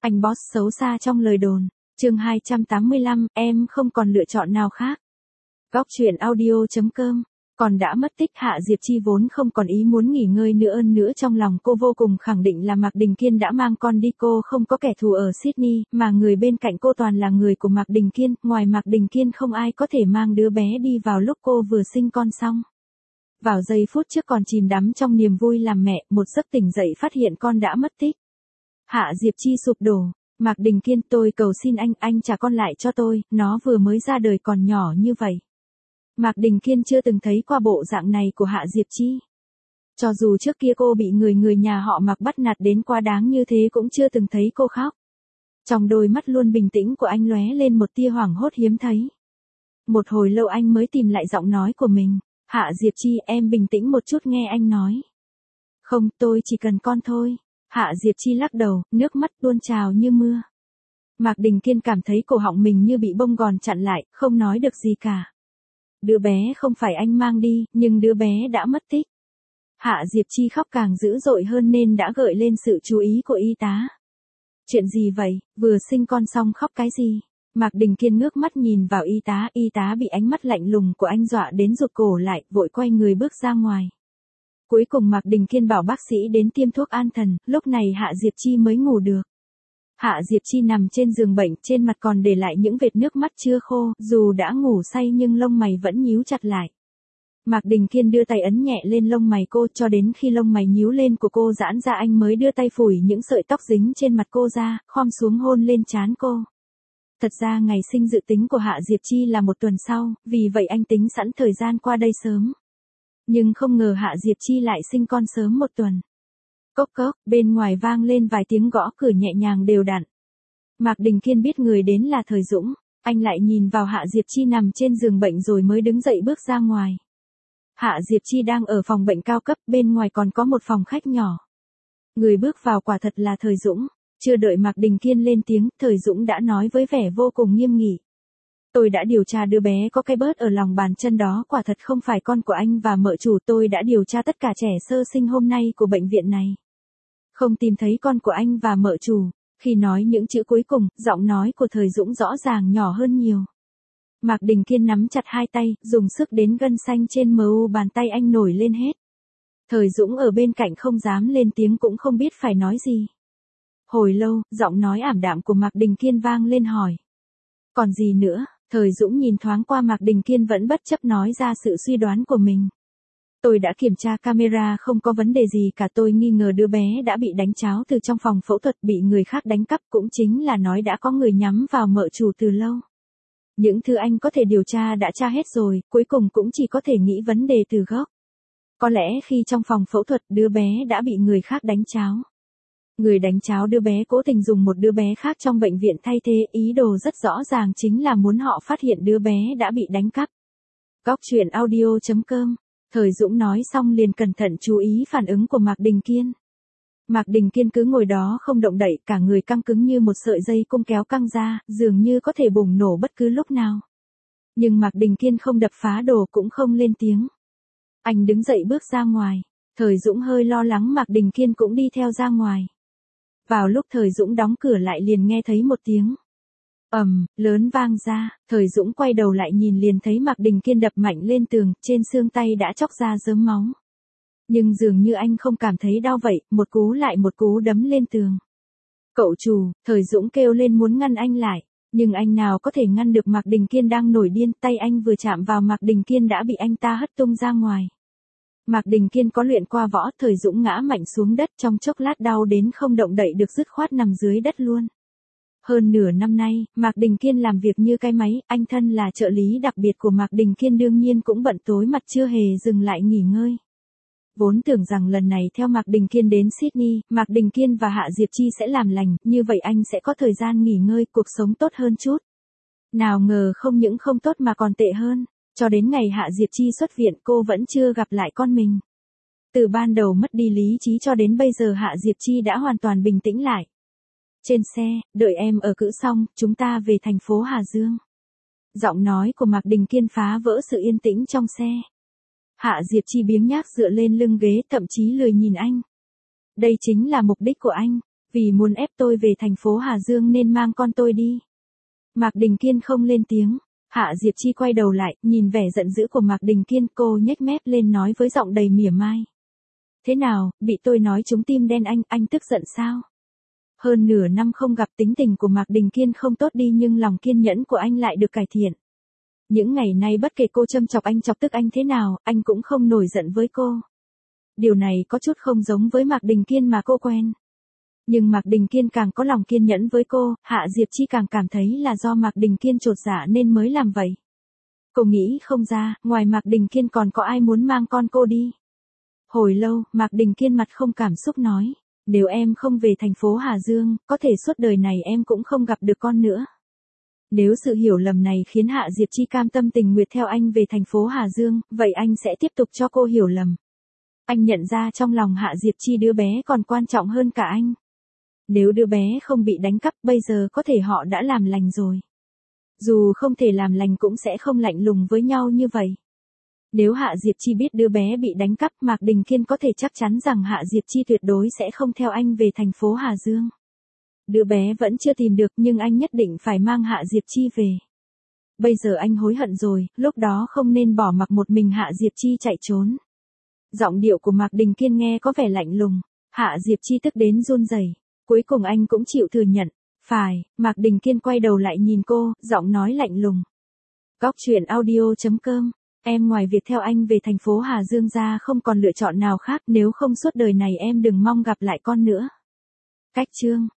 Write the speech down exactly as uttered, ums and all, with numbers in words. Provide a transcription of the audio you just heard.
Anh boss xấu xa trong lời đồn. Chương hai trăm tám mươi lăm, em không còn lựa chọn nào khác. Góc truyện audio chấm com. Còn đã mất tích, Hạ Diệp Chi vốn không còn ý muốn nghỉ ngơi nữa, hơn nữa trong lòng cô vô cùng khẳng định là Mạc Đình Kiên đã mang con đi, cô không có kẻ thù ở Sydney, mà người bên cạnh cô toàn là người của Mạc Đình Kiên, ngoài Mạc Đình Kiên không ai có thể mang đứa bé đi vào lúc cô vừa sinh con xong. Vào giây phút trước còn chìm đắm trong niềm vui làm mẹ, một giấc tỉnh dậy phát hiện con đã mất tích. Hạ Diệp Chi sụp đổ. Mạc Đình Kiên, tôi cầu xin anh, anh trả con lại cho tôi, nó vừa mới ra đời còn nhỏ như vậy. Mạc Đình Kiên chưa từng thấy qua bộ dạng này của Hạ Diệp Chi. Cho dù trước kia cô bị người người nhà họ Mạc bắt nạt đến quá đáng như thế cũng chưa từng thấy cô khóc. Trong đôi mắt luôn bình tĩnh của anh lóe lên một tia hoảng hốt hiếm thấy. Một hồi lâu anh mới tìm lại giọng nói của mình. Hạ Diệp Chi, em bình tĩnh một chút nghe anh nói. Không, tôi chỉ cần con thôi. Hạ Diệp Chi lắc đầu, nước mắt tuôn trào như mưa. Mạc Đình Kiên cảm thấy cổ họng mình như bị bông gòn chặn lại, không nói được gì cả. Đứa bé không phải anh mang đi, nhưng đứa bé đã mất tích. Hạ Diệp Chi khóc càng dữ dội hơn nên đã gợi lên sự chú ý của y tá. Chuyện gì vậy, vừa sinh con xong khóc cái gì? Mạc Đình Kiên ngước mắt nhìn vào y tá, y tá bị ánh mắt lạnh lùng của anh dọa đến rụt cổ lại, vội quay người bước ra ngoài. Cuối cùng Mạc Đình Kiên bảo bác sĩ đến tiêm thuốc an thần, lúc này Hạ Diệp Chi mới ngủ được. Hạ Diệp Chi nằm trên giường bệnh, trên mặt còn để lại những vệt nước mắt chưa khô, dù đã ngủ say nhưng lông mày vẫn nhíu chặt lại. Mạc Đình Kiên đưa tay ấn nhẹ lên lông mày cô, cho đến khi lông mày nhíu lên của cô giãn ra anh mới đưa tay phủi những sợi tóc dính trên mặt cô ra, khom xuống hôn lên trán cô. Thật ra ngày sinh dự tính của Hạ Diệp Chi là một tuần sau, vì vậy anh tính sẵn thời gian qua đây sớm. Nhưng không ngờ Hạ Diệp Chi lại sinh con sớm một tuần. Cốc cốc, bên ngoài vang lên vài tiếng gõ cửa nhẹ nhàng đều đặn. Mạc Đình Kiên biết người đến là Thời Dũng, anh lại nhìn vào Hạ Diệp Chi nằm trên giường bệnh rồi mới đứng dậy bước ra ngoài. Hạ Diệp Chi đang ở phòng bệnh cao cấp, bên ngoài còn có một phòng khách nhỏ. Người bước vào quả thật là Thời Dũng, chưa đợi Mạc Đình Kiên lên tiếng, Thời Dũng đã nói với vẻ vô cùng nghiêm nghị. Tôi đã điều tra đứa bé có cái bớt ở lòng bàn chân đó quả thật không phải con của anh và mợ chủ, tôi đã điều tra tất cả trẻ sơ sinh hôm nay của bệnh viện này. Không tìm thấy con của anh và mợ chủ. Khi nói những chữ cuối cùng, giọng nói của Thời Dũng rõ ràng nhỏ hơn nhiều. Mạc Đình Kiên nắm chặt hai tay, dùng sức đến gân xanh trên mu bàn tay anh nổi lên hết. Thời Dũng ở bên cạnh không dám lên tiếng cũng không biết phải nói gì. Hồi lâu, giọng nói ảm đạm của Mạc Đình Kiên vang lên hỏi. Còn gì nữa? Thời Dũng nhìn thoáng qua Mạc Đình Kiên vẫn bất chấp nói ra sự suy đoán của mình. Tôi đã kiểm tra camera không có vấn đề gì cả, tôi nghi ngờ đứa bé đã bị đánh tráo từ trong phòng phẫu thuật, bị người khác đánh cắp, cũng chính là nói đã có người nhắm vào mợ chủ từ lâu. Những thứ anh có thể điều tra đã tra hết rồi, cuối cùng cũng chỉ có thể nghĩ vấn đề từ gốc. Có lẽ khi trong phòng phẫu thuật đứa bé đã bị người khác đánh tráo. Người đánh tráo đứa bé cố tình dùng một đứa bé khác trong bệnh viện thay thế, ý đồ rất rõ ràng chính là muốn họ phát hiện đứa bé đã bị đánh cắp. Góc truyện audio chấm com. Thời Dũng nói xong liền cẩn thận chú ý phản ứng của Mạc Đình Kiên. Mạc Đình Kiên cứ ngồi đó không động đậy, cả người căng cứng như một sợi dây cung kéo căng ra, dường như có thể bùng nổ bất cứ lúc nào. Nhưng Mạc Đình Kiên không đập phá đồ cũng không lên tiếng. Anh đứng dậy bước ra ngoài. Thời Dũng hơi lo lắng Mạc Đình Kiên cũng đi theo ra ngoài. Vào lúc Thời Dũng đóng cửa lại liền nghe thấy một tiếng ầm um, lớn vang ra. Thời Dũng quay đầu lại nhìn liền thấy Mạc Đình Kiên đập mạnh lên tường, trên xương tay đã chóc ra rớm máu. Nhưng dường như anh không cảm thấy đau vậy, một cú lại một cú đấm lên tường. Cậu chủ, Thời Dũng kêu lên muốn ngăn anh lại, nhưng anh nào có thể ngăn được Mạc Đình Kiên đang nổi điên, tay anh vừa chạm vào Mạc Đình Kiên đã bị anh ta hất tung ra ngoài. Mạc Đình Kiên có luyện qua võ, Thời Dũng ngã mạnh xuống đất, trong chốc lát đau đến không động đậy được, dứt khoát nằm dưới đất luôn. Hơn nửa năm nay, Mạc Đình Kiên làm việc như cái máy, anh thân là trợ lý đặc biệt của Mạc Đình Kiên đương nhiên cũng bận tối mặt chưa hề dừng lại nghỉ ngơi. Vốn tưởng rằng lần này theo Mạc Đình Kiên đến Sydney, Mạc Đình Kiên và Hạ Diệp Chi sẽ làm lành, như vậy anh sẽ có thời gian nghỉ ngơi, cuộc sống tốt hơn chút. Nào ngờ không những không tốt mà còn tệ hơn, cho đến ngày Hạ Diệp Chi xuất viện cô vẫn chưa gặp lại con mình. Từ ban đầu mất đi lý trí cho đến bây giờ Hạ Diệp Chi đã hoàn toàn bình tĩnh lại. Trên xe, đợi em ở cữ xong, chúng ta về thành phố Hà Dương. Giọng nói của Mạc Đình Kiên phá vỡ sự yên tĩnh trong xe. Hạ Diệp Chi biếng nhác dựa lên lưng ghế, thậm chí lười nhìn anh. Đây chính là mục đích của anh, Vì muốn ép tôi về thành phố Hà Dương nên mang con tôi đi. Mạc Đình Kiên không lên tiếng. Hạ Diệp Chi quay đầu lại, nhìn vẻ giận dữ của Mạc Đình Kiên, cô nhếch mép lên nói với giọng đầy mỉa mai. Thế nào, bị tôi nói trúng tim đen anh, anh tức giận sao? Hơn nửa năm không gặp, tính tình của Mạc Đình Kiên không tốt đi nhưng lòng kiên nhẫn của anh lại được cải thiện. Những ngày nay bất kể cô châm chọc anh, chọc tức anh thế nào, anh cũng không nổi giận với cô. Điều này có chút không giống với Mạc Đình Kiên mà cô quen. Nhưng Mạc Đình Kiên càng có lòng kiên nhẫn với cô, Hạ Diệp Chi càng cảm thấy là do Mạc Đình Kiên chột dạ nên mới làm vậy. Cô nghĩ không ra, ngoài Mạc Đình Kiên còn có ai muốn mang con cô đi. Hồi lâu, Mạc Đình Kiên mặt không cảm xúc nói, nếu em không về thành phố Hà Dương, có thể suốt đời này em cũng không gặp được con nữa. Nếu sự hiểu lầm này khiến Hạ Diệp Chi cam tâm tình nguyện theo anh về thành phố Hà Dương, vậy anh sẽ tiếp tục cho cô hiểu lầm. Anh nhận ra trong lòng Hạ Diệp Chi đứa bé còn quan trọng hơn cả anh. Nếu đứa bé không bị đánh cắp, bây giờ có thể họ đã làm lành rồi. Dù không thể làm lành cũng sẽ không lạnh lùng với nhau như vậy. Nếu Hạ Diệp Chi biết đứa bé bị đánh cắp, Mạc Đình Kiên có thể chắc chắn rằng Hạ Diệp Chi tuyệt đối sẽ không theo anh về thành phố Hà Dương. Đứa bé vẫn chưa tìm được nhưng anh nhất định phải mang Hạ Diệp Chi về. Bây giờ anh hối hận rồi, lúc đó không nên bỏ mặc một mình Hạ Diệp Chi chạy trốn. Giọng điệu của Mạc Đình Kiên nghe có vẻ lạnh lùng, Hạ Diệp Chi tức đến run rẩy. Cuối cùng anh cũng chịu thừa nhận. Phải, Mạc Đình Kiên quay đầu lại nhìn cô, giọng nói lạnh lùng. Góc truyện audio chấm com. Em ngoài việc theo anh về thành phố Hà Dương ra không còn lựa chọn nào khác, nếu không suốt đời này em đừng mong gặp lại con nữa. Cách chương